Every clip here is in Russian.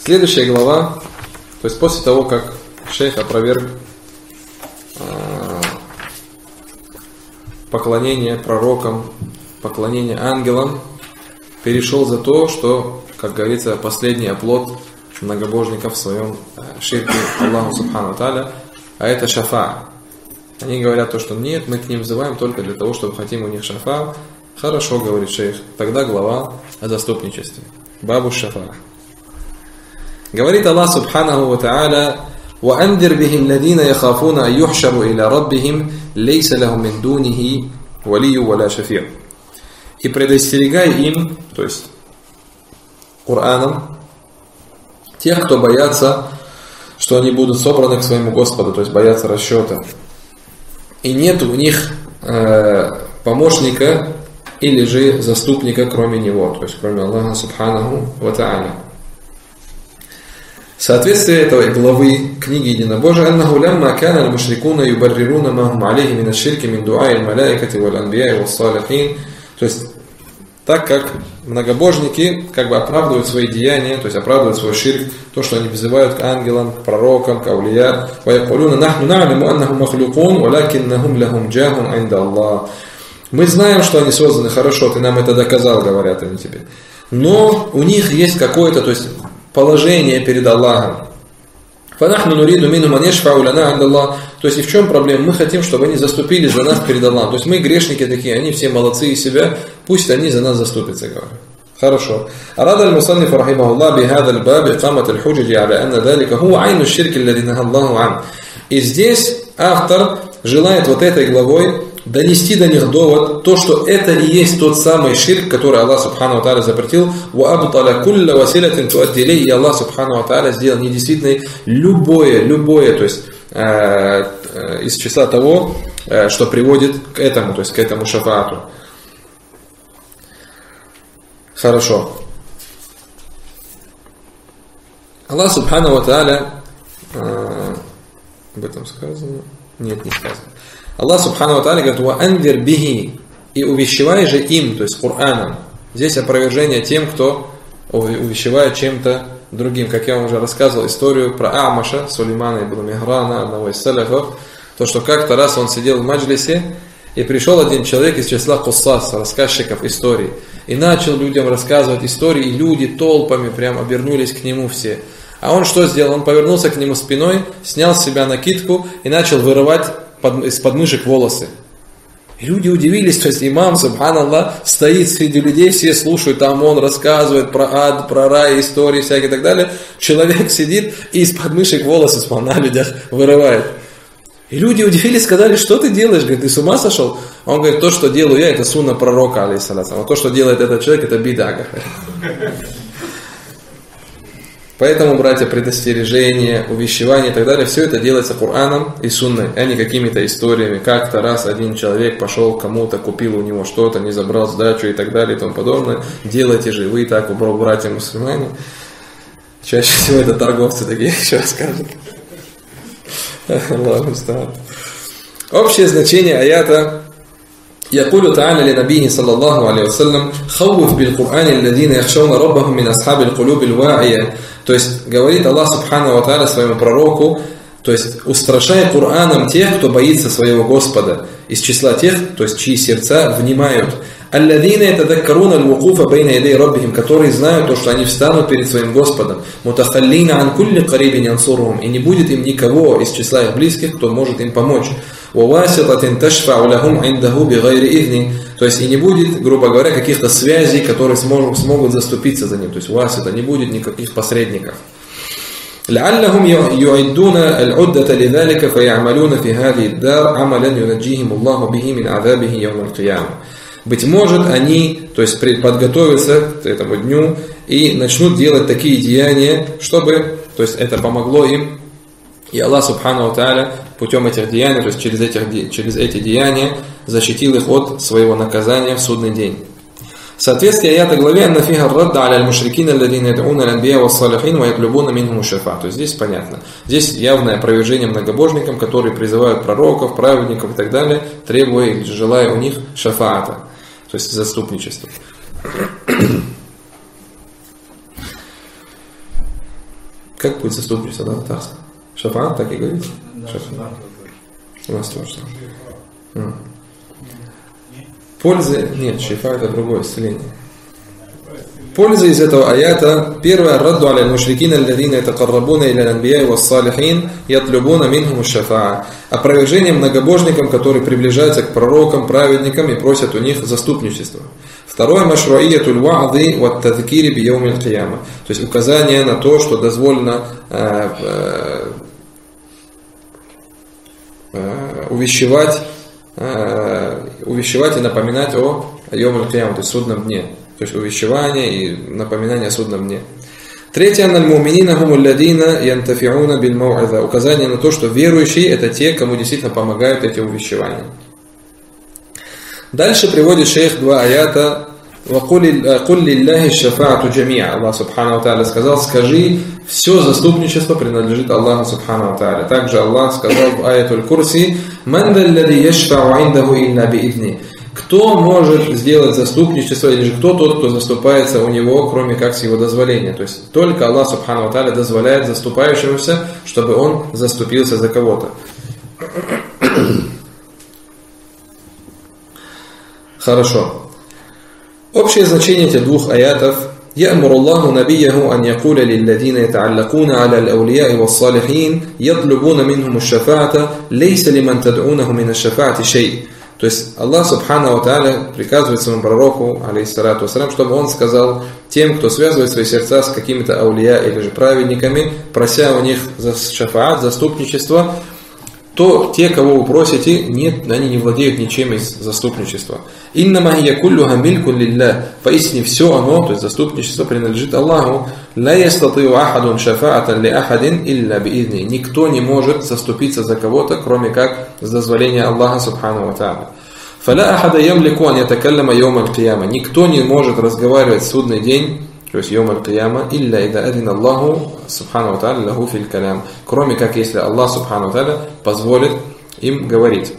Следующая глава, то есть после того, как шейх опроверг поклонение пророкам, поклонение ангелам, перешел за то, что, как говорится, последний оплот многобожников в своем ширке Аллаху Субхану Тааля, а это шафа. Они говорят то, что нет, мы к ним взываем только для того, чтобы хотим у них шафа. Хорошо, говорит шейх, тогда глава о заступничестве. Бабу шафа. Говорит Аллах Субханаху ва Тааля: وَأَنذِرْ بِهِ الَّذِينَ يَخَافُونَ أَن يُحْشَرُوا إِلَى رَبِّهِمْ لَيْسَ لَهُم مِّن دُونِهِ وَلِيٌّ وَلَا شَفِيعٌ. И предостерегай им, то есть Кораном, тех, кто боятся, что они будут собраны к своему Господу, то есть боятся расчета. И нет у них помощника или же заступника, кроме него, то есть кроме Аллаха Субханаху ва Тааля. Соответствие этой главы книги Единобожия: «Аннаху лямма кана аль-мушрикуна юбаррируна ма хум алейхи мин аш-ширки мин дуаи аль-малаикати валь-анбияи вас-салихин». То есть, так как многобожники как бы оправдывают свои деяния, то есть оправдывают свой ширк, то, что они вызывают к ангелам, к пророкам, к аулия. «Ваякулуна нахну на'ламу аннаху махлюкун, валякиннахум лахум джахун инда Аллах». Мы знаем, что они созданы, хорошо, ты нам это доказал, говорят они тебе. Но у них есть какое-то, то есть положение перед Аллахом. «Фанахну нуриду минум ан яшфау лана инда Аллах». То есть и в чем проблема? Мы хотим, чтобы они заступились за нас перед Аллахом. То есть мы грешники такие, они все молодцы из себя, пусть они за нас заступятся, говорят. Хорошо. أراد المصنف رحمه الله بهذا الباب إقامة الحجج على أن ذلك هو عين الشرك الذي نهى الله عنه. И здесь автор желает вот этой главой донести до них довод, то, что это и есть тот самый ширк, который Аллах Субхану ва Тааля запретил. وَأَبْطَلَ كُلَّ وَسِلَةٍ تُؤَدِّي إِلَيْهِ. И Аллах Субхану ва Тааля сделал недействительной любое, то есть из числа того, что приводит к этому, то есть к этому шафаату. Хорошо. Аллах Субхану ва Тааля, об этом сказано? Нет, не сказано. Аллах Субхану ва Тааля говорит: «Ва'анвир бихи», и увещевай же им, то есть Кораном. Здесь опровержение тем, кто увещевает чем-то другим. Как я вам уже рассказывал историю про Амаша, Сулеймана ибн Миграна, одного из салафов, то, что как-то раз он сидел в маджлисе, и пришел один человек из числа куссас, рассказчиков историй, и начал людям рассказывать истории, и люди толпами прям обернулись к нему все. А он что сделал? Он повернулся к нему спиной, снял с себя накидку и начал вырывать из подмышек волосы. И люди удивились, то есть имам, субханаллах, стоит среди людей, все слушают, там он рассказывает про ад, про рай, истории всякие и так далее. Человек сидит и из подмышек волосы на людях вырывает. И люди удивились, сказали: что ты делаешь? Говорит: ты с ума сошел? Он говорит: то, что делаю я, это сунна пророка, алейхиссалям. А то, что делает этот человек, это бидага. Поэтому, братья, предостережение, увещевание и так далее, все это делается Кораном и сунной, а не какими-то историями. Как-то раз один человек пошел кому-то, купил у него что-то, не забрал сдачу и так далее и тому подобное. Делайте же вы так, братья мусульмане. Чаще всего это торговцы такие еще скажут. Общее значение аята: يقول تعالى لنبيه صلى الله عليه وسلم خوف بالقرآن الذين يخشون ربهم من أصحاب القلوب الواعية. То есть говорит Аллах Субхану ва Тааля своему пророку, то есть устрашай Кораном тех, кто боится своего Господа, из числа тех, то есть чьи сердца внимают. الذين يتذكرون الوقوف بين يدي ربهم, которые знают то, что они встанут перед своим Господом. متخلين عن كل قريب ينصرهم, и не будет им никого из числа их близких, кто может им помочь. وواسطة تشفع لهم عنده بغير إذن, то есть и не будет, грубо говоря, каких-то связей, которые смогут заступиться за ним. То есть васита, не будет никаких посредников. لعلهم يعدون العدة لذلك فيعملون في هذه الدار عملا ينجيهم الله به من عذابه يوم القيامة. Быть может, они, то есть подготовятся к этому дню и начнут делать такие деяния, чтобы, то есть это помогло им, и Аллах Субхану ва Тааля путем этих деяний, то есть через эти деяния защитил их от своего наказания в судный день. В соответствии аята главе: «Анна фиха радда аля аль-мушрикина алладина яд'уна аль-анбия вас-салихин ва ятлубуна минхум шафа». То есть здесь понятно. Здесь явное опровержение многобожникам, которые призывают пророков, праведников и так далее, требуя или желая у них шафаата, то есть заступничества. Как будет заступничество, да, татарском? Шафаат, так и говорит? Да, Шафаат. У нас тоже. Пользы, нет, шифа это другое исцеление. Польза из этого аята. Первое, радду аля мушрикина алладина ятакаррабуна иля анбияи вассалихин ятлюбуна минхум шафаа. Опровержение многобожникам, которые приближаются к пророкам, праведникам и просят у них заступничества. Второе, машруиятуль ва'ды ват тадкири би яумил кияма. То есть указание на то, что дозволено увещевать и напоминать о яумил кияма, то есть судном дне. То есть увещевание и напоминание о судном дне. Третье, указание на то, что верующие это те, кому действительно помогают эти увещевания. Дальше приводит шейх два аята. Аллах Субхану ва Тааля сказал: скажи, все заступничество принадлежит Аллаху Субхану ва Тааля. Также Аллах сказал в аятуль Курси: кто может сделать заступничество, или же кто тот, кто заступается у него, кроме как с его дозволения. То есть только Аллах Субхану ва Тааля дозволяет заступающемуся, чтобы он заступился за кого-то. Хорошо. Общее значение этих двух аятов: يأمر الله نبيه أن يقول للذين يتعلقون على الأولياء والصالحين يطلبون منهم الشفاعة ليس لمن تدعونه من الشفاعة شيء. То есть Аллах Субхану ва Тааля приказывает своему пророку, алейхиссалату вассалям, чтобы он сказал тем, кто связывает свои сердца с какими-то аулия или же праведниками, прося у них за шафаат, заступничество, то те, кого вы просите, нет, они не владеют ничем из заступничества. Иннама хия куллуха милькун лилля. Поистине все оно, то есть заступничество, принадлежит Аллаху. Ла ястатиу ахадун шафаатан ли ахадин илля биизни. Никто не может заступиться за кого-то, кроме как с дозволения Аллаха Субхану ва Тааля. Фала ахада ямлику ан ятакаллама йоум аль-кияма. Никто не может разговаривать в судный день, то есть йоум аль-кияма, илля ида адин Аллаху Субхану ва Тааля лаху фил калям. Кроме как если Аллах Субхану ва Тааля позволит им говорить.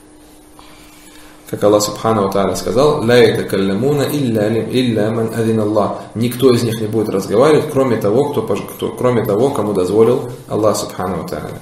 Как Аллах Субхану ва Тааля сказал: «Ла ятакалламуна илля ман адин Аллах». Никто из них не будет разговаривать, кроме того, кому дозволил Аллах Субхану ва Тааля.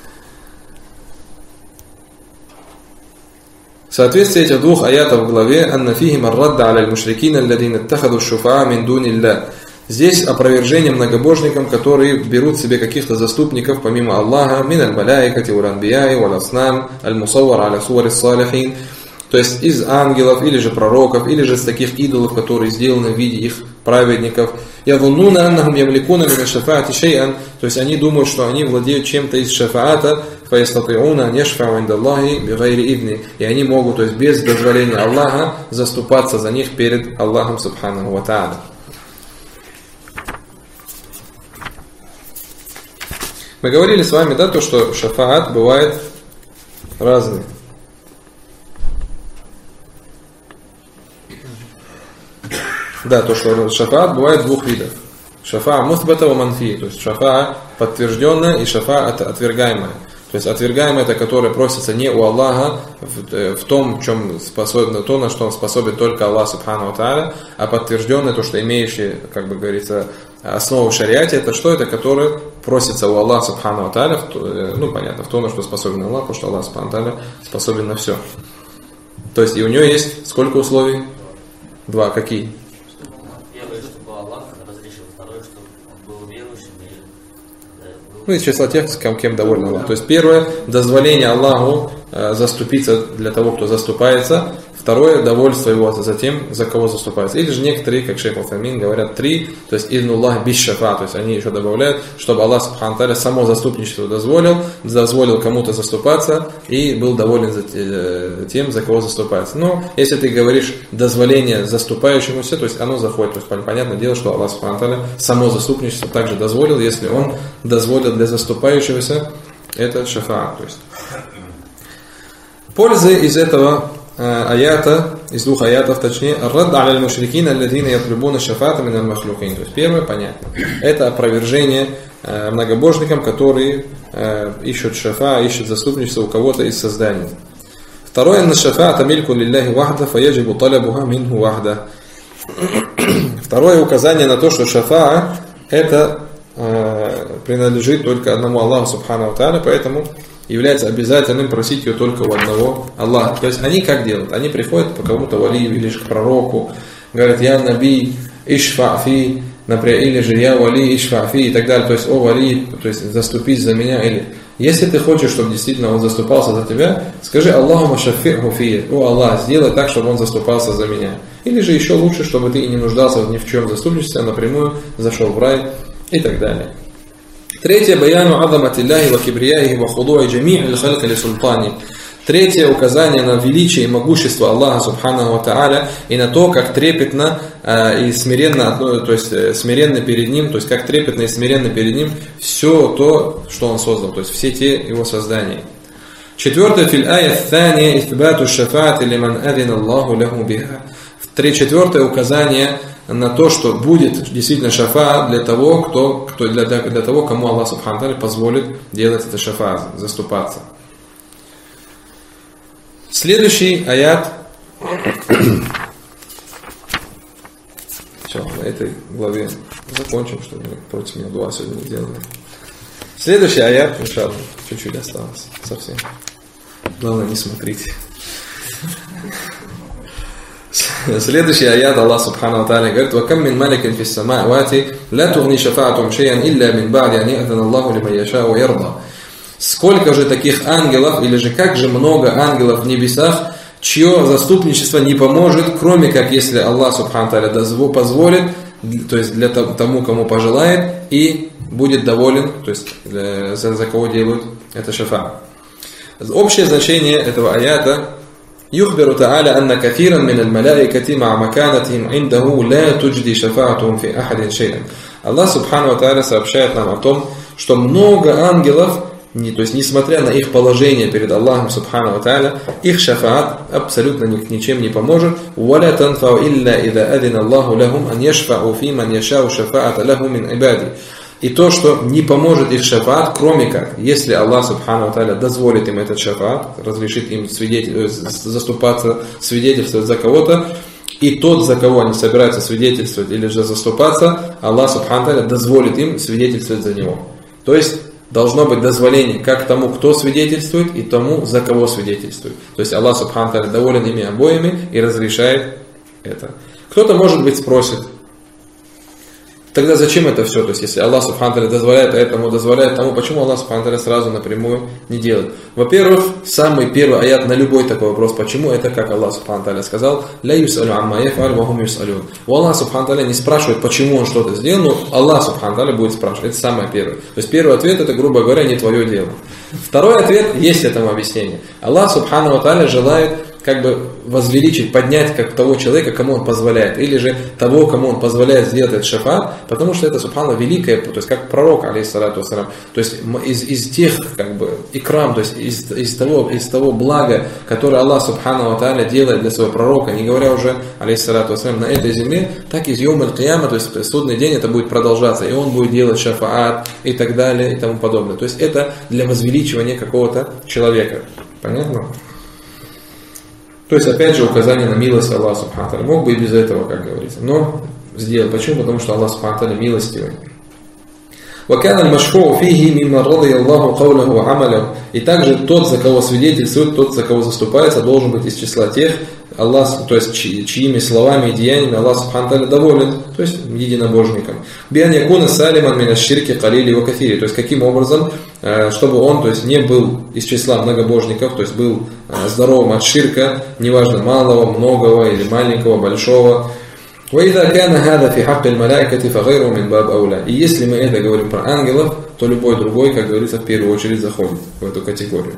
Соответствие этих двух аятов в главе «Анна фихим ар-радда аля аль-мушрикина алладина иттахаду шуфаа мин дунилля». Здесь опровержение многобожникам, которые берут себе каких-то заступников помимо Аллаха, мин аль-малаикати вал-анбияи вал-аснам аль-мусаввар аля сувари салихин, то есть из ангелов, или же пророков, или же из таких идолов, которые сделаны в виде их праведников. Явуннуна аннахум ямликуна мин шафаати шей'ан, то есть они думают, что они владеют чем-то из шафаата, фаястатиуна яшфау индаллахи бигайри идни, и они могут, то есть без дозволения Аллаха, заступаться за них перед Аллахом Субхану ва Тааля. Мы говорили с вами, да, то, что шафаат бывает разный. Да, то, что шафаат бывает двух видов. Шафаа мусбата ва манфи, то есть шафаа подтвержденная и шафаа отвергаемая. То есть отвергаемое это, которое просится не у Аллаха в том, чем способен, то, на что он способен только Аллах Субхану ва Тааля, а подтвержденное, то, что имеющее, как бы говорится, основу в шариате, это что? Это которое просится у Аллаха Субхану ва Тааля, ну понятно, в том, на что способен Аллах, потому что Аллах Субхану ва Тааля способен на все. То есть и у него есть сколько условий? Два. Какие? Ну, из числа тех, кем доволен Аллах. То есть первое, дозволение Аллаху заступиться для того, кто заступается. Второе, довольство его за тем, за кого заступается. Или же некоторые, как шейх Утамин, говорят три, то есть изнуллах биш шафа, то есть они еще добавляют, чтобы Аллах Субхану Тааля само заступничество дозволил кому-то заступаться и был доволен за тем, за кого заступается. Но если ты говоришь дозволение заступающемуся, то есть оно заходит, то есть понятное дело, что Аллах Субхану Тааля само заступничество также дозволил, если он дозволил для заступающегося, это шафа. То есть пользы из этого аята, из двух аятов, точнее, «Ар-радд аля аль-мушрикина алладина ятлюбуна шафаата мин аль-махлукин». То есть первое, понятно, это опровержение многобожникам, которые ищут шафа, ищут заступничество у кого-то из созданий. Второе, «Анна шафаата мильку лилляхи вахда, фаяджибу талабуха минху вахда». Второе указание на то, что шафа это принадлежит только одному Аллаху Субхану ва Тааля, поэтому является обязательным просить ее только у одного Аллаха. То есть они как делают? Они приходят по кому-то валию или же к пророку, говорят: «Я наби, ишфа'фи», например, или же «Я вали, ишфа'фи» и так далее. То есть: «О вали», то есть заступись за меня. Или если ты хочешь, чтобы действительно он заступался за тебя, скажи: «Аллахума шаффирху фи», «О Аллах, сделай так, чтобы он заступался за меня». Или же еще лучше, чтобы ты и не нуждался ни в чем заступничестве, а напрямую зашел в рай и так далее. Третье: баяну азаматиллахи ва кибрияхи ва худуи джами'ил халки ли султани. Третье: указание на величие и могущество Аллаха Субханаху ва Тааля и на то, как трепетно и смиренно, то есть смиренно перед Ним, то есть как трепетно и смиренно перед Ним все то, что Он создал, то есть все те Его создания. Четвертое: филь ая thания ithбату шафаати лиман адина Аллаху лаху биха. Четвертое: указание на то, что будет действительно шафа для того, для того, кому Аллах Субханаху ва Тааля позволит делать это шафа, заступаться. Следующий аят. Все, на этой главе закончим, чтобы мы против меня дуа сегодня не делали. Следующий аят, иншаллах, чуть-чуть осталось, совсем. Главное, не смотрите. Следующий аят Аллах Субхану ва Тааля говорит: «Вакам мин маликин фис самавати ла тугни шафаатум шейан илля мин ба'ди ан я'зана Аллаху лиман яшау ва ярда». Сколько же таких ангелов, или же как же много ангелов в небесах, чье заступничество не поможет, кроме как если Аллах Субхану ва Тааля позволит, то есть для тому, кому пожелает, и будет доволен, то есть за кого делают это шафа. Общее значение этого аята: يخبر تعالى أن كثيرا من الملائكة مع مكانتهم عنده لا تجدي شفاعتهم في أحد شيئا. Аллах Субхану ва Тааля сообщает нам о том, что много ангелов, то есть несмотря на их положение перед Аллахом Субхану ва Тааля, их шафаат абсолютно ничем не поможет. ولا تنفع إلا إذا أذن الله لهم أن يشفعوا في من يشاء شفاعة له من عباده. И то, что не поможет их шафаат, кроме как, если Аллах Субхану ва Тааля дозволит им этот шафаат, разрешит им заступаться, свидетельствовать за кого-то, и тот, за кого они собираются свидетельствовать или же заступаться, Аллах Субхану ва Тааля дозволит им свидетельствовать за него. То есть должно быть дозволение как тому, кто свидетельствует, и тому, за кого свидетельствует. То есть Аллах Субхану ва Тааля доволен ими обоими и разрешает это. Кто-то, может быть, спросит: тогда зачем это все? То есть, если Аллах Субхану ва Тааля дозволяет этому, дозволяет тому, почему Аллах Субхану ва Тааля сразу напрямую не делает? Во-первых, самый первый аят на любой такой вопрос, почему, это как Аллах Субхану ва Тааля сказал: «Ля юсалю амма яфаль ва хум юсалюн». У Аллаха Субхану ва Тааля не спрашивает, почему он что-то сделал, но Аллах Субхану ва Тааля будет спрашивать. Это самое первое. То есть, первый ответ — это, грубо говоря, не твое дело. Второй ответ — есть этому объяснение. Аллах Субхану ва Тааля желает как бы возвеличить, поднять как того человека, кому он позволяет, или же того, кому он позволяет сделать этот шафаат, потому что это, субхана, великое, то есть как пророк, алейхиссалату вассалям, то есть из тех, как бы, икрам, то есть из того блага, которое Аллах Субхану ва Тааля делает для своего пророка, не говоря уже, алейхиссалату вассалям, на этой земле, так из йом аль-кияма, то есть в судный день это будет продолжаться, и он будет делать шафаат и так далее и тому подобное. То есть это для возвеличивания какого-то человека. Понятно? То есть, опять же, указание на милость Аллаха Субхану ва Тааля. Мог бы и без этого, как говорится, но сделал. Почему? Потому что Аллах Субхану ва Тааля милостивый. وَكَانَ الْمَشْفُوعُ فِيهِ مِمَّنْ رَضِيَ اللَّهُ قَوْلَهُ وَعَمَلَهُ. И также тот, за кого свидетельствует, тот, за кого заступается, должен быть из числа тех, Аллах, то есть чьими словами и деяниями Аллах Субхану ва Тааля доволен, то есть единобожником. بِأَنْ يَكُونَ سَالِمًا مِنَ الشِّرْكِ قَلِيلِ وَكَثِيرِ. То есть каким образом, чтобы он, то есть не был из числа многобожников, то есть был здоровым от ширка, неважно малого, многого или маленького, большого. وَإِذَا كَانَ هَذَا فِي حَقِّ الْمَلَائِكَةِ فَغَيْرُهُ مِنْ بَابِ أَوْلَى. И если мы это говорим про ангелов, то любой другой, как говорится, в первую очередь заходит в эту категорию.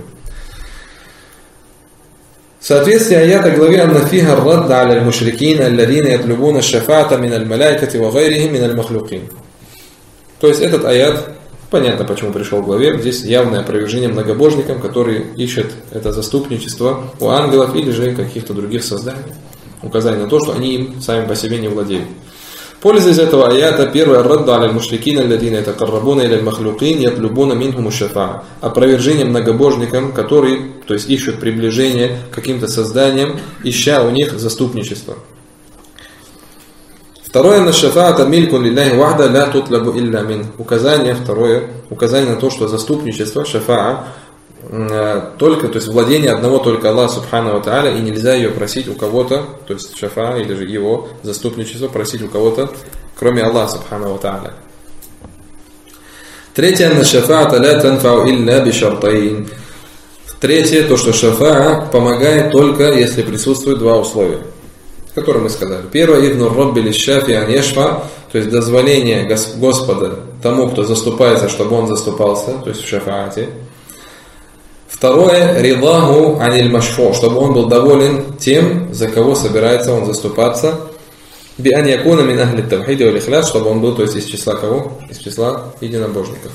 Соответствие аята главе «Анна фиха ар-радд аля аль-мушрикин, алладина ятлубуна шафаата мин аль-малайкати ва гайрихим мин аль-махлюкин». То есть этот аят, понятно, почему пришел в главе, здесь явное опровержение многобожникам, которые ищут это заступничество у ангелов или же каких-то других созданий. Указание на то, что они им сами по себе не владеют. Польза из этого аята: первое, ар-радд аля аль-мушрикин, алладина ятакаррабуна иля аль-махлюкин ятлубуна минхум аш-шафаа. Опровержение многобожникам, которые, то есть ищут приближение к каким-то созданиям, ища у них заступничество. Второе, на шафаата милькун лилляхи вахда ля тутлабу илля мин. Указание на то, что заступничество, шафаа, только, то есть владение одного только Аллаха субхану ва тааля, и нельзя ее просить у кого-то, то есть шафаа или же его заступничество просить у кого-то, кроме Аллаха субхану ва тааля. Третье, на шафаата ля танфау илля бишартайн. Третье, то, что шафаа помогает только, если присутствуют два условия, которые мы сказали. Первое, идну робби лишафи ан яшфа, то есть дозволение Господа тому, кто заступается, чтобы он заступался, то есть в шафаате. Второе, ридаху аниль машфу, чтобы он был доволен тем, за кого собирается он заступаться. Би ан якуна мин ахли тавхиди валь ихляс, чтобы он был, то есть из числа кого? Из числа единобожников.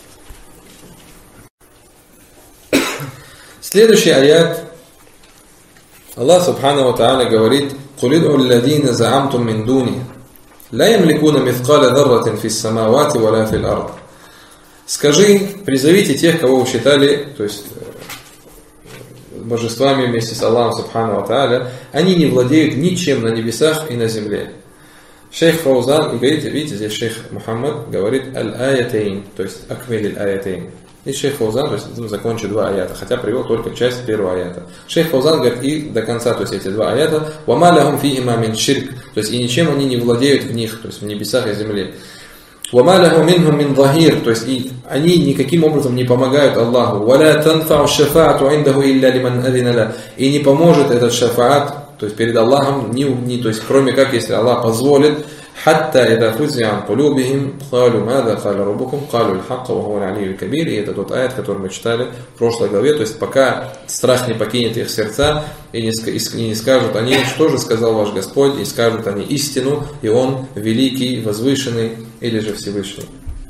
Следующий аят. Аллах субхану ва тааля говорит: «Куль ид'у алладина за'амтум мин дуни, ла ямликуна мithqala дharratin фис самавати ва ла фил ард». Скажи, призовите тех, кого вы считали, то есть божествами вместе с Аллахом субхану ва тааля, они не владеют ничем на небесах и на земле. Шейх Фаузан, и видите, здесь шейх Мухаммад говорит аль-аятейн, то есть акмиль аль-аятейн. И шейх Фаузан, то есть закончит два аята, хотя привел только часть первого аята. Шейх Фаузан говорит и до конца, то есть эти два аята, وَمَا لَهُمْ فِيهِمَا مِنْ شِرْكٍ, то есть и ничем они не владеют в них, то есть в небесах и земле. وَمَا لَهُ مِنْهُمْ مِنْ ظَهِيرٍ, то есть и они никаким образом не помогают Аллаху. وَلَا تَنْفَعُ الشَّفَاعَةُ عِنْدَهُ إِلَّا لِمَنْ أَذِنَ لَهُ, и не поможет этот шафаат, то есть перед Аллахом, то есть кроме как если Аллах позволит. حتى إذا فزع عن قلوبهم قالوا ماذا قال ربكم قالوا الحق وهو العلي الكبير. И это тот аят, который мы читали в прошлой главе. То есть пока страх не покинет их сердца и не скажут они, что же сказал ваш Господь, и скажут они истину, и Он великий, возвышенный или же Всевышний.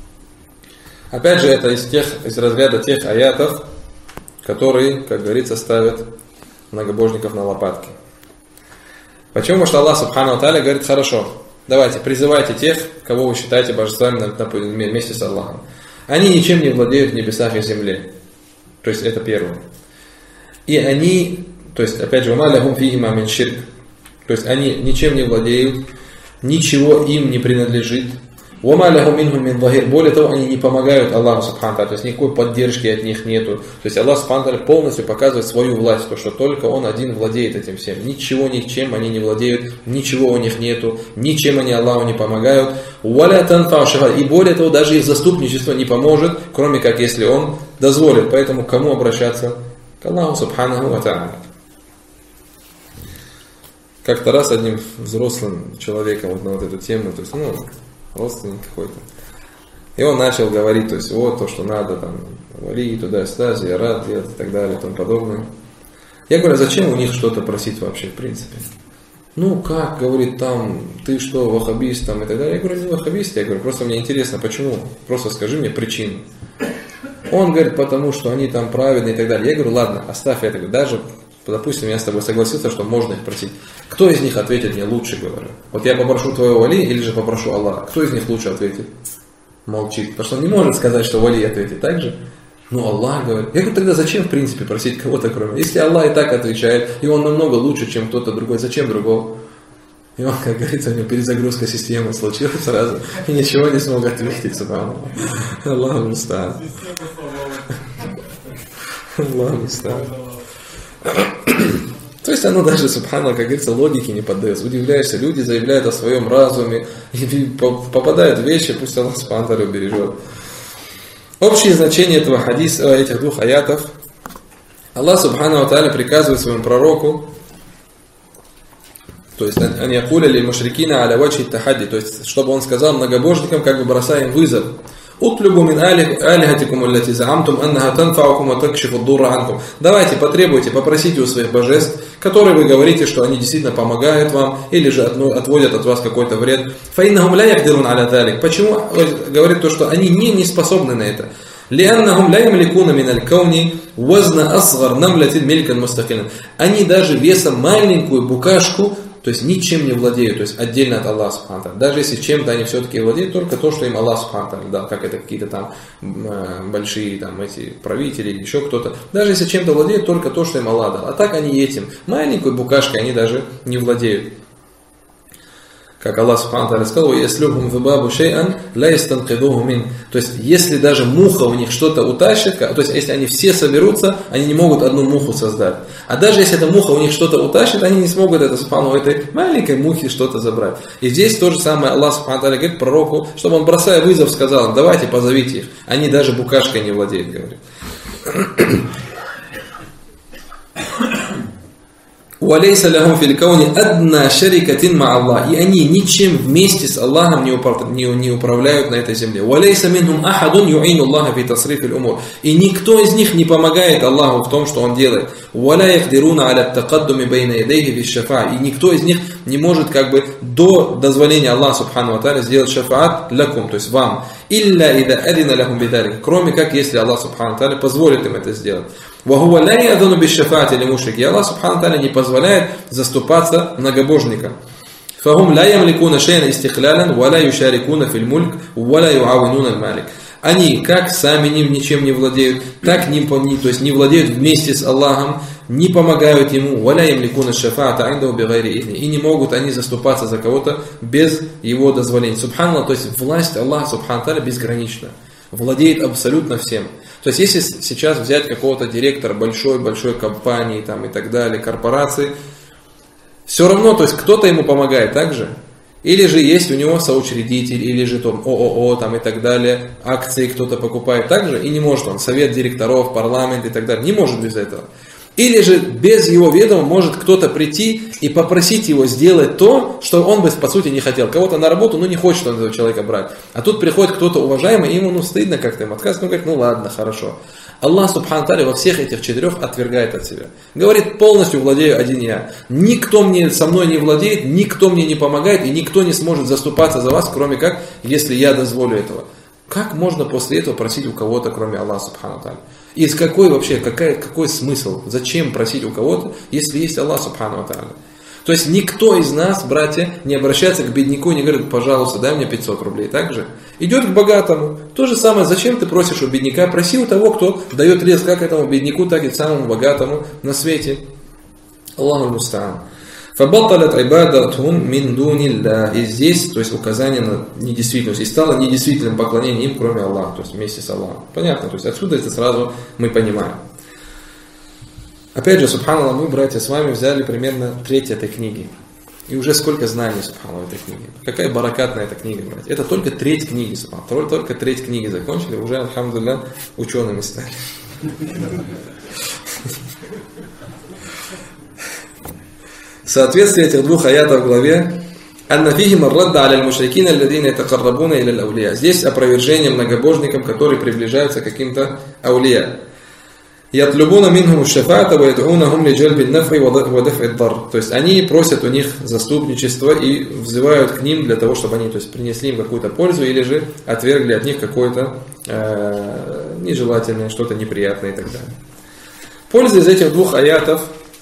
Опять же, это из разряда тех аятов, которые, как говорится, ставят многобожников на лопатки. Почему? Потому что Аллах субхану ва тааля говорит: хорошо, давайте, призывайте тех, кого вы считаете божествами вместе с Аллахом. Они ничем не владеют в небесах и земле. То есть это первое. И они, то есть опять же, وَمَا لَهُمْ فِيهِمَا مِنْ شِرْكٍ, то есть они ничем не владеют, ничего им не принадлежит. وَمَا لَهُ مِنْهُمْ مِنْ ظَهِيرٍ, более того, они не помогают Аллаху субхану ва тааля, то есть никакой поддержки от них нету. То есть Аллах субхану ва тааля полностью показывает свою власть, то что только Он один владеет этим всем. Ничего ничем они не владеют, ничего у них нету, ничем они Аллаху не помогают. وَلَا تَنْفَعُ الشَّفَاعَةُ, и более того, даже их заступничество не поможет, кроме как если Он дозволит. Поэтому к кому обращаться? К Аллаху субхану ва тааля. Как-то раз одним взрослым человеком вот на вот эту тему, то есть, родственник какой-то. И он начал говорить, то есть, вот то, что надо, там, вали туда-сюда, зиярат делать и так далее, и тому подобное. Я говорю, а зачем у них что-то просить вообще, в принципе? Ну, как, говорит, там, ты что, ваххабист, там, и так далее. Я говорю, не ваххабист, я говорю, просто мне интересно, почему? Просто скажи мне причину. Он говорит, потому что они там праведные и так далее. Я говорю, ладно, оставь это, даже, допустим, я с тобой согласился, что можно их просить. Кто из них ответит мне лучше, говорю? Вот я попрошу твоего вали или же попрошу Аллаха? Кто из них лучше ответит? Молчит. Потому что он не может сказать, что вали ответит так же. Ну, Аллах говорит. Я говорю, тогда зачем, в принципе, просить кого-то кроме? Если Аллах и так отвечает, и он намного лучше, чем кто-то другой, зачем другого? И он, как говорится, у него перезагрузка системы случилась сразу, и ничего не смог ответить. Аллах муста'ан. Аллах муста'ан. То есть оно даже, субханаллах, как говорится, логике не поддается. Удивляешься, люди заявляют о своем разуме, и попадают в вещи, пусть Аллах субхану ва тааля бережет. Общее значение этого хадиса, этих двух аятов. Аллах субхану ва тааля приказывает своему пророку, то есть ан якуля лиль мушрикина аля ваджхи тахадди, то есть чтобы он сказал многобожникам, как бы бросая им вызов. Утлюбу мин алихатикум аллати заамтум аннаха танфаукум ва такшифу дурра анкум. Давайте, потребуйте, попросите у своих божеств, которые вы говорите, что они действительно помогают вам, или же отводят от вас какой-то вред. Фаиннахум ля якдирун аля талик. Почему говорит то, что они не способны на это? لأنهم لا يملكون من الكون وزن أصغر نملة ملكا مستقلا. Они даже весом маленькую букашку, то есть ничем не владеют, то есть отдельно от Аллаха субхану ва тааля. Даже если чем-то они все-таки владеют, только то, что им Аллах субхану ва тааля дал, как это какие-то там большие там эти правители или еще кто-то. Даже если чем-то владеют, только то, что им Аллах дал. А так они этим маленькой букашкой они даже не владеют. Как Аллах Субхану ва Тааля сказал: «Яслюбхум зубабу шей'ан ла ястанқидуху мин». То есть, если даже муха у них что-то утащит, то есть, если они все соберутся, они не могут одну муху создать. А даже если эта муха у них что-то утащит, они не смогут это, Субхану, у этой маленькой мухи что-то забрать. И здесь то же самое Аллах Субхану ва Тааля говорит пророку, чтобы он, бросая вызов, сказал: давайте, позовите их. Они даже букашкой не владеют, говорит. وَلَيْسَ لَهُمْ فِي الْكَوْنِ أَدْنَى شَرِكَةٍ مَعَ اللَّهِ. И они ничем вместе с Аллахом не управляют на этой земле. وَلَيْسَ مِنْهُمْ أَحَدٌ يُعِينُ اللَّهَ فِي تَصْرِيفِ الْأُمُورِ. И никто из них не помогает Аллаху в том, что он делает. وَلَا يَقْدِرُونَ عَلَى التَّقَدُّمِ بَيْنَ يَدَيْهِ بِالشَّفَاعِ. И никто из них не может до дозволения Аллаха Субхану ва Тааля сделать шафаат лакум, то есть вам. إِلَّا إِذَا أَذِنَ لَهُمْ بِذَلِكَ. Кроме как, если Аллах Субхану ва Тааля позволит им это сделать. وَهُوَ لَا يَأْذُنُ بِالشَّفَاعَةِ لِمُشْرِكٍ. И Аллах Субхану ва Тааля не позволяет заступаться многобожникам. فَهُمْ لَا يَمْلِكُونَ شَيْئًا إِسْتِقْلَالًا وَلَا يُشَارِكُونَ فِي الْمُلْكِ وَلَا يُعَاوِنُونَ الْمَالِكَ. Они как сами ничем не владеют, так то есть не владеют вместе с Аллахом, не помогают ему, وَلَا يَمْلِكُونَ الشَّفَاعَةَ عِنْدَهُ بِغَيْرِ إِذْنِهِ. И не могут они заступаться за кого-то без его дозволения. Субханаллах, то есть власть Аллаха Субхану ва Тааля безгранична. Владеет абсолютно всем. То есть, если сейчас взять какого-то директора большой компании там, и так далее, корпорации, все равно, то есть, кто-то ему помогает также. Или же есть у него соучредитель, или же там ООО там, и так далее, акции кто-то покупает также, и не может он, совет директоров, парламент и так далее, не может без этого. Или же без его ведома может кто-то прийти и попросить его сделать то, что он бы по сути не хотел. Кого-то на работу, не хочет он этого человека брать. А тут приходит кто-то уважаемый, и ему стыдно как-то им отказывать. Говорит: ладно, хорошо. Аллах Субхану ва Тааля во всех этих 4 отвергает от себя. Говорит: полностью владею один я. Никто со мной не владеет, никто мне не помогает, и никто не сможет заступаться за вас, кроме как, если я дозволю этого. Как можно после этого просить у кого-то, кроме Аллаха Субхану ва Тааля? И какой смысл? Зачем просить у кого-то, если есть Аллах Субхану ва Тааля? То есть никто из нас, братья, не обращается к бедняку и не говорит: пожалуйста, дай мне 500 рублей. Так же? Идет к богатому. То же самое, зачем ты просишь у бедняка? Проси у того, кто дает риск как этому бедняку, так и самому богатому на свете. Аллаху мустаан. فَبَطَّلَتْ عِبَادَتْهُمْ مِنْ دُونِ اللَّهِ. И здесь, то есть указание на недействительность. И стало недействительным поклонение им, кроме Аллаха, то есть вместе с Аллахом. Понятно, то есть отсюда это сразу мы понимаем. Опять же, субханаллах, мы, братья, с вами взяли примерно треть этой книги. И уже сколько знаний, субханаллах, этой книги. Какая баракатная эта книга, братья. Это только треть книги, субханаллах. Только треть книги закончили, уже, альхамдулилля, учеными стали. Соответствие этих 2 аятов в главе «Анна фихим ар-радда аля аль-мушрикина алладина ятакаррабуна иля аль-аулия». Здесь опровержение многобожникам, которые приближаются к каким-то аулия. «Ятлюбуна минхум шафаата ва яд'унахум ли джальби нафи ва даф'i ад-дар». То есть они просят у них заступничество и взывают к ним для того, чтобы они, то есть, принесли им какую-то пользу или же отвергли от них какое-то нежелательное, что-то неприятное и так далее. Польза из этих 2 аятов.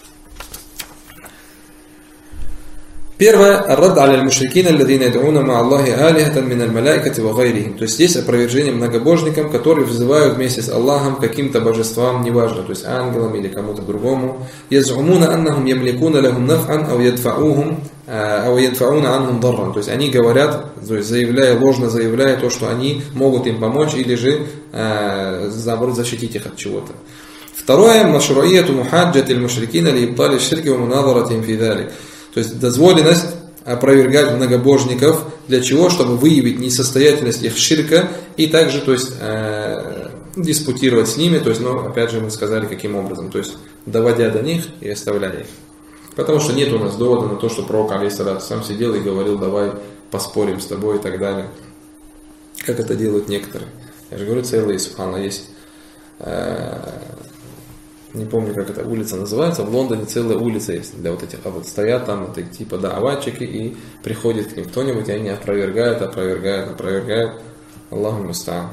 Первое, ар-радд аля аль-мушрикина алладина яд'уна ма Аллахи алихатан мин аль-малаикати ва гайрихим. То есть здесь опровержение многобожникам, которые взывают вместе с Аллахом каким-то божествам, неважно, то есть ангелам или кому-то другому. Яз'умуна аннахум ямликуна лахум наф'ан ау ядфa'уна анхум дарран. То есть они говорят, то есть ложно заявляя то, что они могут им помочь или же наоборот защитить их от чего-то. Второе, машру'iяту мухаджати аль-мушрикина ли ибтали аш-ширки ва муназаратихим фи залик. То есть дозволенность опровергать многобожников. Для чего? Чтобы выявить несостоятельность их ширка и также, то есть, диспутировать с ними. То есть, опять же мы сказали каким образом. То есть доводя до них и оставляя их. Потому что нет у нас довода на то, что пророк алейхиссалату сам сидел и говорил: давай поспорим с тобой и так далее. Как это делают некоторые. Я же говорю, целые, субханаллах, есть. Не помню, как эта улица называется, в Лондоне целая улица есть для вот этих, вот стоят там вот типа дааватчики и приходит к ним кто-нибудь, и они опровергают. Аллаху мустаан.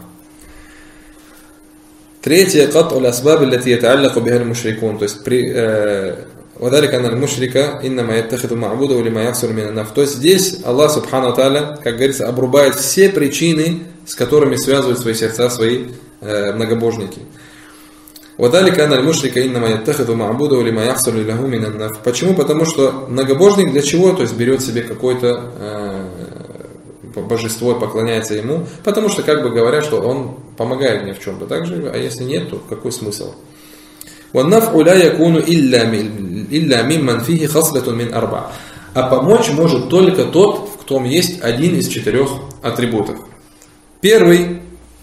Третье, кат аль-асбаб аллати ятааллаку биха аль-мушрикун. То есть وذلك أن المشرك إنما يتخذ معبوده لما يحصل من النفع. То есть здесь Аллах Субхану ва Тааля, как говорится, обрубает все причины, с которыми связывают свои сердца свои многобожники. وذلك أن المشرك إنما يتخذ معبوده لما يحصل له من النفع. Почему? Потому что многобожник для чего? То есть берет себе какой-то божество и поклоняется ему, потому что как бы говорят, что он помогает мне в чем-то. Также, а если нет, то какой смысл? وَالنَّفْعُ لَا يَكُونُ إِلَّا مِمَّنْ فِيهِ خَصْلَةٌ مِنْ أَرْبَعٍ. А помочь может только тот, в ком есть один из 4 атрибутов. Первый.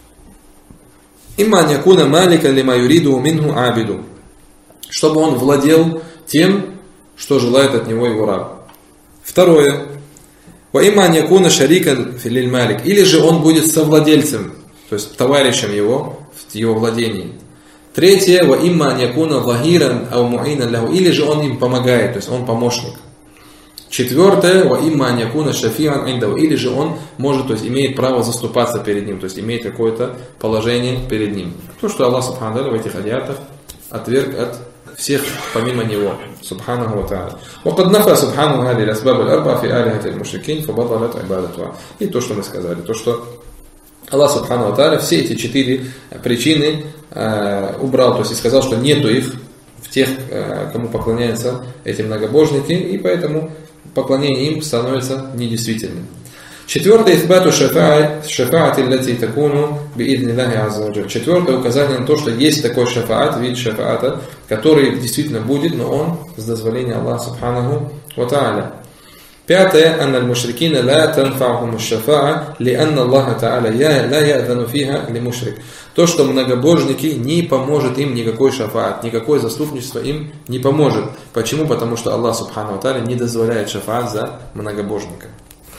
«Иман якуна малика лима юриду минху абиду». Чтобы он владел тем, что желает от него его раб. Второе. «Ва иман якуна шарикан филиль малик». Или же он будет совладельцем, то есть товарищем его в его владении. Третье. «Ва иман якуна вахиран ау муинан лаху». Или же он им помогает, то есть он помощник. Четвертое, «Ва имма якуна шафиан индау». Или же он может, то есть имеет право заступаться перед ним, то есть имеет какое-то положение перед ним. То, что Аллах Субхану в этих аятах отверг от всех помимо него, Субханаху ва Та'аля. وَقَدْ نَفَى سُبْحَانَهُ هَذِهِ الْأَسْبَابَ الْأَرْبَعَ فِي آلِهَةِ الْمُشْرِكِينَ فَبَطَلَتْ عِبَادَتُهَا. И то, что мы сказали, то, что Аллах Субхану ва Та'аля все эти 4 причины убрал, то есть и сказал, что нету их в тех, кому поклоняются эти многобожники, и поэтому поклонение им становится недействительным. Четвертое, ифбату шафаати лати такуну биидни Аллахи азза ва джалля. Четвертое указание на то, что есть такой шафаат, вид шафаата, который действительно будет, но он с дозволения Аллаха Субханаху ва Та'аля. Пятое, анна аль-мушрикина ла танфа'ухум аш-шафа'a ли'анна Аллаха Та'аля ла я'зану фиха ли-мушрик. То, что многобожники не поможет им никакой шафаат, никакое заступничество им не поможет. Почему? Потому что Аллах Субхану ва Та'аля не дозволяет шафаат за многобожника.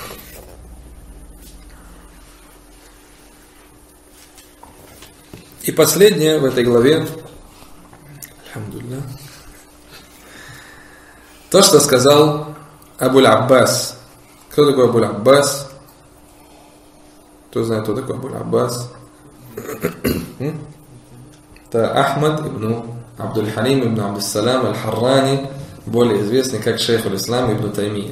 И последнее в этой главе, альхамдулилlah, то, что сказал Абуль-Аббас. Кто такой Абуль-Аббас? Кто знает, кто такой Абуль-Аббас? Это Ахмад ибн Абдуль-Халим ибн Абдус-Салам аль-Харрани, более известный как шейх аль-Ислам ибн Таймия.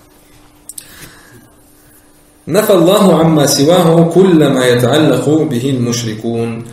نفى الله عما سواه كل ما يتعلق به المشركون.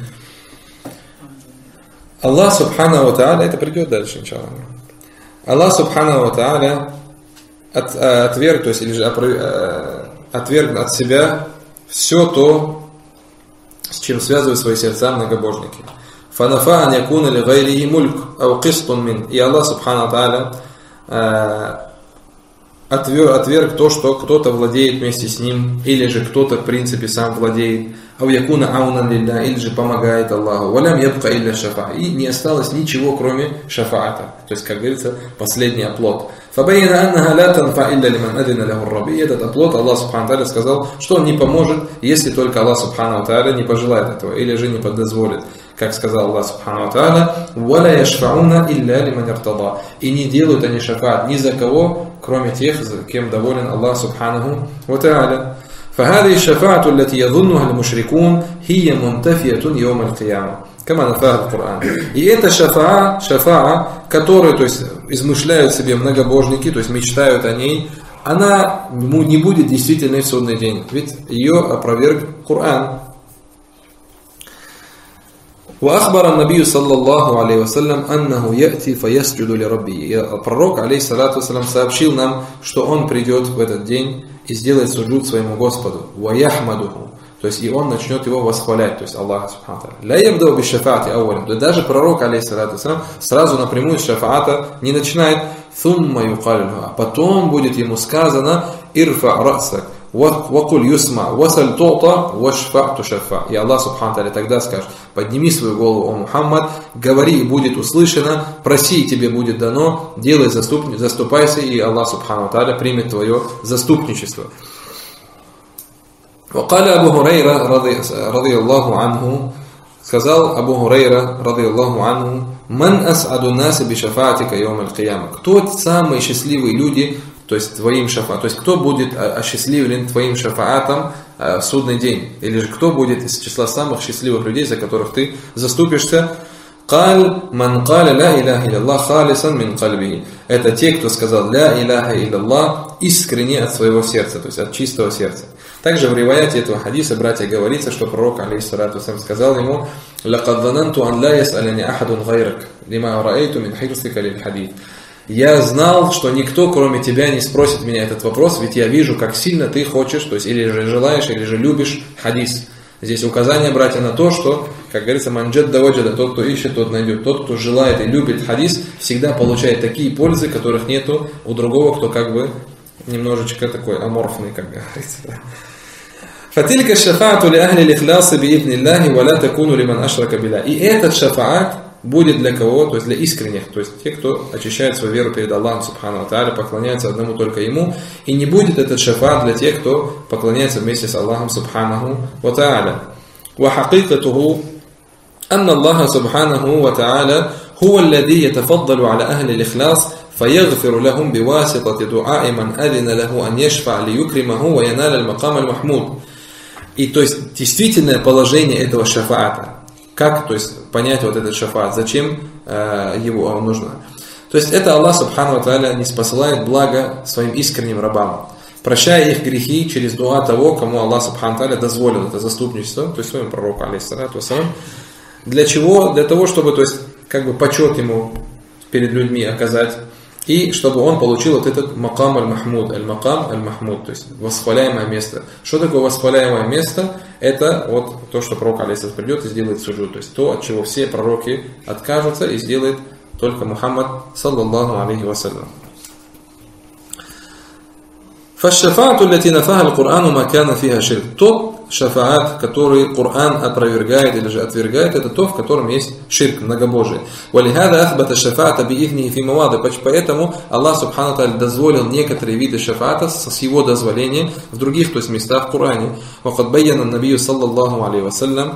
Аллах Субхану ва Та'аля, это придет дальше, иншаллах. Аллах Субхану ва Та'аля отверг, то есть или же отверг от себя все то, с чем связывают свои сердца многобожники. فَنَفَا أَنْ يَكُونَ لِغَيْرِهِ مُلْكٌ أَوْ قِسْطٌ مِنْ. И Аллах Субхану ва Та'аля отверг то, что кто-то владеет вместе с ним, или же кто-то в принципе сам владеет, ау якуна аунан лилля, или же помогает Аллаху, валям ябка илля шафа, и не осталось ничего, кроме шафаата, то есть, как говорится, последний оплот. Фабайна аннаха ла танфа илля лиман адина лаху рабби. И этот оплот Аллах Субхану ва Та'аля сказал, что он не поможет, если только Аллах Субхану ва Та'аля не пожелает этого, или же не подозволит. Как сказал Аллах Субхану ва Та'аля, валя яшфауна илля лиман иртада. И не делают они шафаат ни за кого, кроме тех, за кем доволен Аллах Субханаху ва Та'аля. فهذه الشفاعة التي يظنها المشركون هي منتفية يوم القيامة كما نفاها القرآن. И это шафаа, которую, то есть, измышляют себе многобожники, то есть мечтают о ней, она не будет действительной в судный день, ведь ее опроверг Коран. وأخبر النبي صلى الله عليه وسلم أنه يأتي فيسجد لربه. Пророк, алейхиссалату вассалям, сообщил нам, что он придет в этот день и сделает суджуд своему Господу. وَيَحْمَدُهُ. То есть и он начнет его восхвалять, то есть Аллах Субхану ва Та'аля. لا يبدأ بالشفاعة أولا. Да даже пророк, алейхиссалату вассалям, сразу напрямую с шафаата не начинает. ثُمَّ يُقَالُ لَهُ. А потом будет ему сказано «Ирфа расак». وَقُلْ يُسْمَعْ وَسَلْ تُعْطَى وَشْفَعْ تُشَفَّعْ. И Аллах Субхану ва Та'аля тогда скажет: подними свою голову, о Мухаммад, говори, и будет услышано, проси, и тебе будет дано, делай, заступайся, и Аллах Субхану ва Та'аля примет твое заступничество. وقال أبو هريرة رضي الله عنه, сказал Абу Хурайра رضي الله عنه: «Ман ас'аду наси би шафаатика йоум аль-кияма». Кто самые счастливые люди, то есть твоим шафаатом, то есть кто будет осчастливлен твоим шафаатом в судный день, или же кто будет из числа самых счастливых людей, за которых ты заступишься. «Каль ман каля ла иляха илlallah халисан мин кальбихи». Это те, кто сказал ля иляха илlallah искренне от своего сердца, то есть от чистого сердца. Также в риваяте этого хадиса, братья, говорится, что пророк, алейхиссалату вассалям, сказал ему: «Лакад зананту ан ла яс'аляни ахадун гайрак, лима раайту мин хирсика лиль хадид». я знал, что никто, кроме тебя, не спросит меня этот вопрос, ведь я вижу, как сильно ты хочешь, то есть или же желаешь, или же любишь хадис. Здесь указание, братья, на то, что, как говорится, манджад даваджада, тот, кто ищет, тот найдет. Тот, кто желает и любит хадис, всегда получает такие пользы, которых нету у другого, кто как бы немножечко такой аморфный, как говорится. Фатилька шафаату ли ахли лихлясы биидни Аллахи валя такуну лиман ашрака билля. И этот шафаат будет для кого? То есть для искренних, то есть те, кто очищает свою веру перед Аллахом субхану ва тааля, поклоняется одному только Ему. И не будет этот шафаат для тех, кто поклоняется вместе с Аллахом субхану ва тааля. Ва хакикатуху анна Аллаха субхану ва тааля هو الذي يتفضل على أهل الإخلاص فيغفر لهم بواسطة دعاء من أذن له أن يشفع ليكرمه وينال المقام المحمود. И то есть действительное положение этого шафаата. Как, то есть, понять вот этот шафаат, зачем его нужно? То есть это Аллах субхану ва тааля не спосылает благо своим искренним рабам, прощая их грехи через дуа того, кому Аллах субхану ва тааля дозволил это заступничество, то есть своему пророку, алейхиссалату вассалам. Для чего? Для того, чтобы, то есть, как бы почет ему перед людьми оказать, и чтобы он получил вот этот макам аль-махмуд, аль-макам аль-махмуд, то есть восхваляемое место. Что такое восхваляемое место? Это вот то, что пророк алейхиссалам придет и сделает суджуд, то есть то, от чего все пророки откажутся, и сделает только Мухаммад саллаллаху алейхи вассалям. Фашшафаату лати нафаха аль-Курану ма кана фиха ширк. Тот шафаат, который Коран опровергает или же отвергает, это то, в котором есть ширк, многобожие. Валихада ахбата шафаата биидни фи мавады. Поэтому Аллах субхану ва тааля дозволил некоторые виды шафаата с его дозволения в других, то есть местах в Коране. Вакад байяна набию саллаллаху алейхи вассалям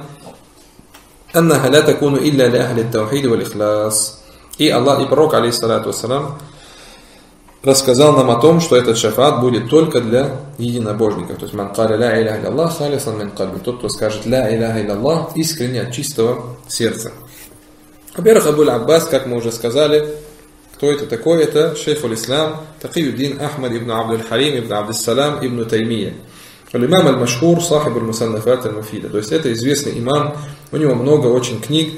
аннаха ла такуну илля ли ахли ат-таухид валь ихлас. И Аллах, и пророк алейхиссалату вассалам рассказал нам о том, что этот шафаат будет только для единобожников. То есть ман каля ля иляха илlallah халисан мин кальби. Тот, кто скажет ля иляха илlallah искренне от чистого сердца. Во-первых, Абуль Аббас, как мы уже сказали, кто это такой? Это шейх аль-Ислам Такиюддин Ахмад ибн Абдуль-Халим ибн Абдус-Салам ибн Таймия. Аль-Имам аль-Машхур сахиб аль-Мусаннафат аль-Муфида. То есть это известный имам, у него много очень книг,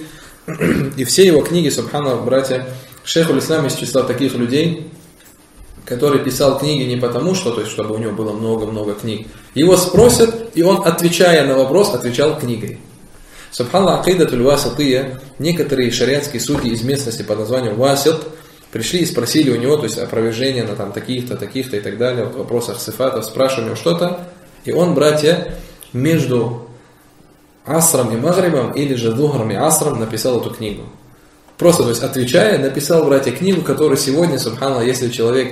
и все его книги, субханаллах, братья, шейх аль-Ислам из числа таких людей, который писал книги не потому, что, то есть, чтобы у него было много-много книг. Его спросят, и он, отвечая на вопрос, отвечал книгой. Субханаллах, акидатуль васития, некоторые шариатские судьи из местности под названием Васит пришли и спросили у него, то есть опровержение на там таких-то, таких-то и так далее, в вопросах сифатов, спрашивали у него что-то, и он, братья, между асром и магрибом, или же духром и асром написал эту книгу. Просто, то есть, отвечая, написал, братья, книгу, которую сегодня, субханаллах, если человек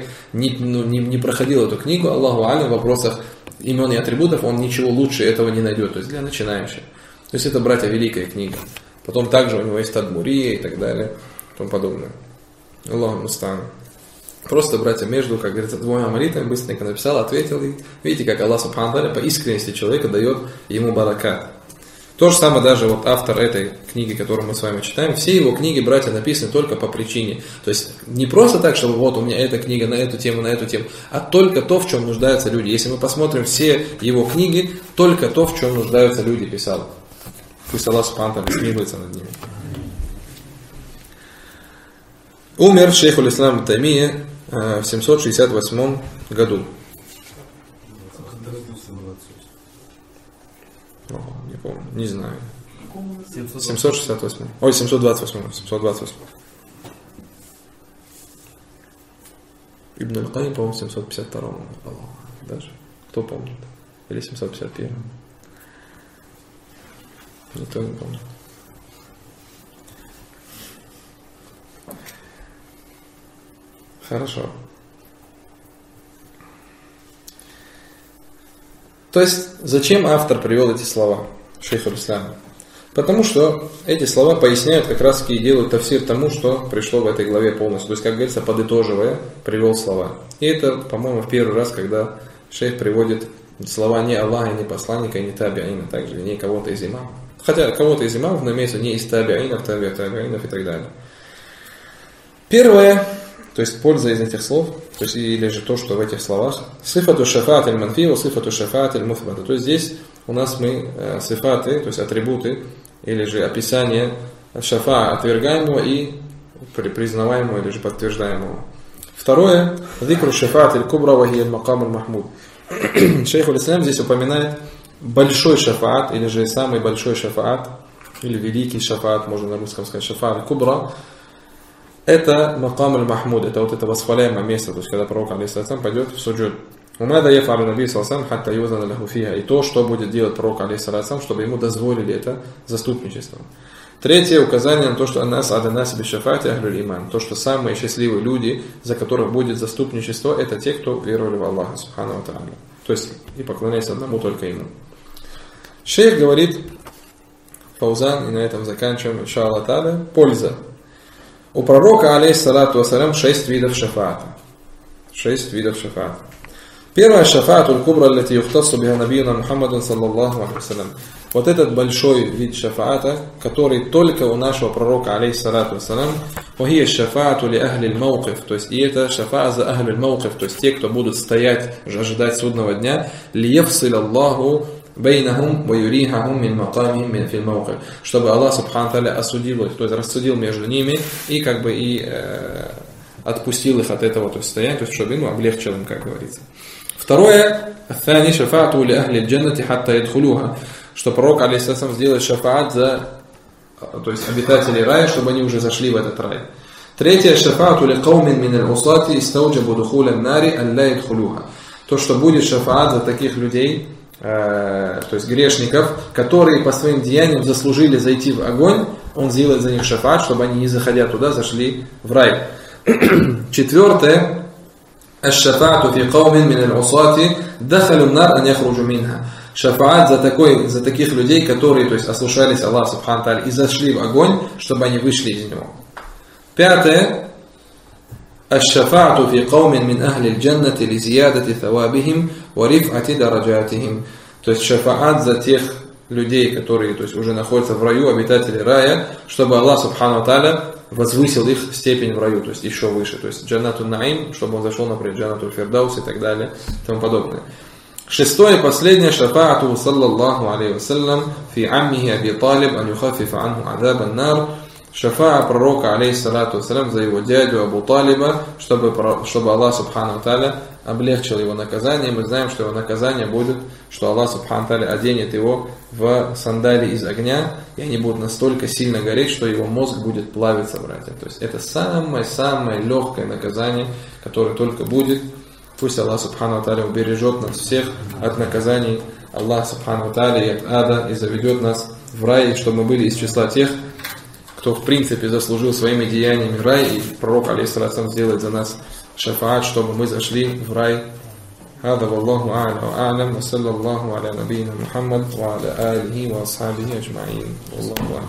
не проходил эту книгу, Аллаху алям, в вопросах имен и атрибутов, он ничего лучше этого не найдет, то есть для начинающих. То есть это, братья, великая книга. Потом также у него есть Тадмурия и так далее, и тому подобное. Аллаху муста'ан. Просто, братья, между, как говорится, двумя молитвами быстренько написал, ответил, и видите, как Аллах субхану ва тааля по искренности человека дает ему баракат. То же самое даже вот автор этой книги, которую мы с вами читаем, все его книги, братья, написаны только по причине. То есть не просто так, чтобы вот у меня эта книга на эту тему, а только то, в чем нуждаются люди. Если мы посмотрим все его книги, только то, в чем нуждаются люди, писал. Пусть Аллах субхану ва тааля смилуется над ними. Умер шейх аль-Ислам Таймия в 768 году. Не помню, не знаю. 768. Ой, 728. 728. Ибн аль-Кайим, по-моему, 752. Даже. Кто помнит? Или 751. Никто не помнит. Хорошо. То есть, зачем автор привел эти слова, шейх аль-Ислам? Потому что эти слова поясняют как раз и делают тафсир тому, что пришло в этой главе полностью. То есть, как говорится, подытоживая, привел слова. И это, по-моему, в первый раз, когда шейх приводит слова не Аллаха, не посланника, не таби'ина, также не кого-то из имамов. Хотя кого-то из имамов, но имеется не из таби'инов, таби'инов и так далее. Первое, то есть польза из этих слов, то есть или же то, что в этих словах, сифату шафаат аль-манфи, сифату шафаат аль-муфбата. То есть здесь у нас мы сифаты, то есть атрибуты, или же описание шафа отвергаемого и признаваемого, или же подтверждаемого. Второе, зикру шафаат аль-кубра ва хия аль-макам аль-махмуд. Шейх аль-Ислам здесь упоминает большой шафаат, или же самый большой шафаат, или великий шафаат, можно на русском сказать, шафаат аль-кубра. Это макам аль-махмуд, это вот это восхваляемое место, то есть когда пророк алейхиссалям пойдет в суджуд. Умада яфалю наби саллаллаху алейхи хатта юзана лаху фиха. И то, что будет делать пророк алейхиссалям, чтобы ему дозволили это заступничество. Третье указание на то, что аннас аданас бишафати ахлюль иман. То, что самые счастливые люди, за которых будет заступничество, это те, кто веровали в Аллаха субхану ва тааля. То есть и поклоняясь одному только ему. Шейх говорит, Фаузан, и на этом заканчиваем, иншаллах тааля, польза. У пророка, алейхиссалату вассалям, 6 видов шафаата. 6 видов шафаата. Первое шафаат аль-кубра, аллати юхтассу биха набиюна Мухаммадан саллаллаху алейхи вассалям. Вот этот большой вид шафаата, который только у нашего пророка, алейхиссалату вассалям, вахия шафаату ли ахли аль-маукиф, то есть и это шафаат за ахли аль-маукиф, то есть те, кто будут стоять, ожидать судного дня, ли яфсил Аллаху бейнахум ва юрихахум мин макамихим мин фил маукиф, чтобы Аллах субхану тааля осудил их, то есть рассудил между ними и как бы и отпустил их от этого то есть, состояния, то есть чтобы им облегчил им, как говорится. Второе, الثاني شفاعة لأهل الجنة حتى يدخلوها, что пророк алейхиссалям сделает шафаат за, то есть обитателей рая, чтобы они уже зашли в этот рай. Третье, шафаату ликаумин мин аль-усати истауджабу духуля нари алла ядхулуха, то, что будет шафаат за таких людей, то есть грешников, которые по своим деяниям заслужили зайти в огонь, он сделает за них шафаат, чтобы они, не заходя туда, зашли в рай. Четвертое, الشفاعة في قوم من العصاة دخلوا النار أن يخرجوا منها. Шафаат за таких людей, которые, то есть, ослушались Аллаха субхану тааля и зашли в огонь, чтобы они вышли из него. Пятое. الشفاعة في قوم من أهل الجنة لزيادة ثوابهم ورفعة درجاتهم. То есть шафаат за тех людей, которые, то есть, уже находятся в раю, обитатели рая, чтобы Аллах субхану тааля возвысил их степень в раю, то есть еще выше, то есть джаннату наим, чтобы он зашел, например, джаннату фирдаус и так далее, и тому подобное. Шестое и последнее, шафаату саллаллаху алейхи вассалям фи аммихи Аби Талиб ан юхаффифа анху азаб ан-нар. Шафаа пророка алейхиссалату вассалям за его дядю Абу Талиба, чтобы Аллах субхану тааля облегчил его наказание. Мы знаем, что его наказание будет, что Аллах субхану тааля оденет его в сандали из огня, и они будут настолько сильно гореть, что его мозг будет плавиться, братья. То есть это самое легкое наказание, которое только будет. Пусть Аллах субхану тааля убережет нас всех от наказаний Аллах субхану тааля и от ада, и заведет нас в рай, чтобы мы были из числа тех, кто в принципе заслужил своими деяниями рай, и пророк алейхиссалям сделает за нас шафаат, чтобы мы зашли в рай. هذا والله أعلم وصلى الله على نبينا محمد وعلى آله وأصحابه أجمعين والله أعلم.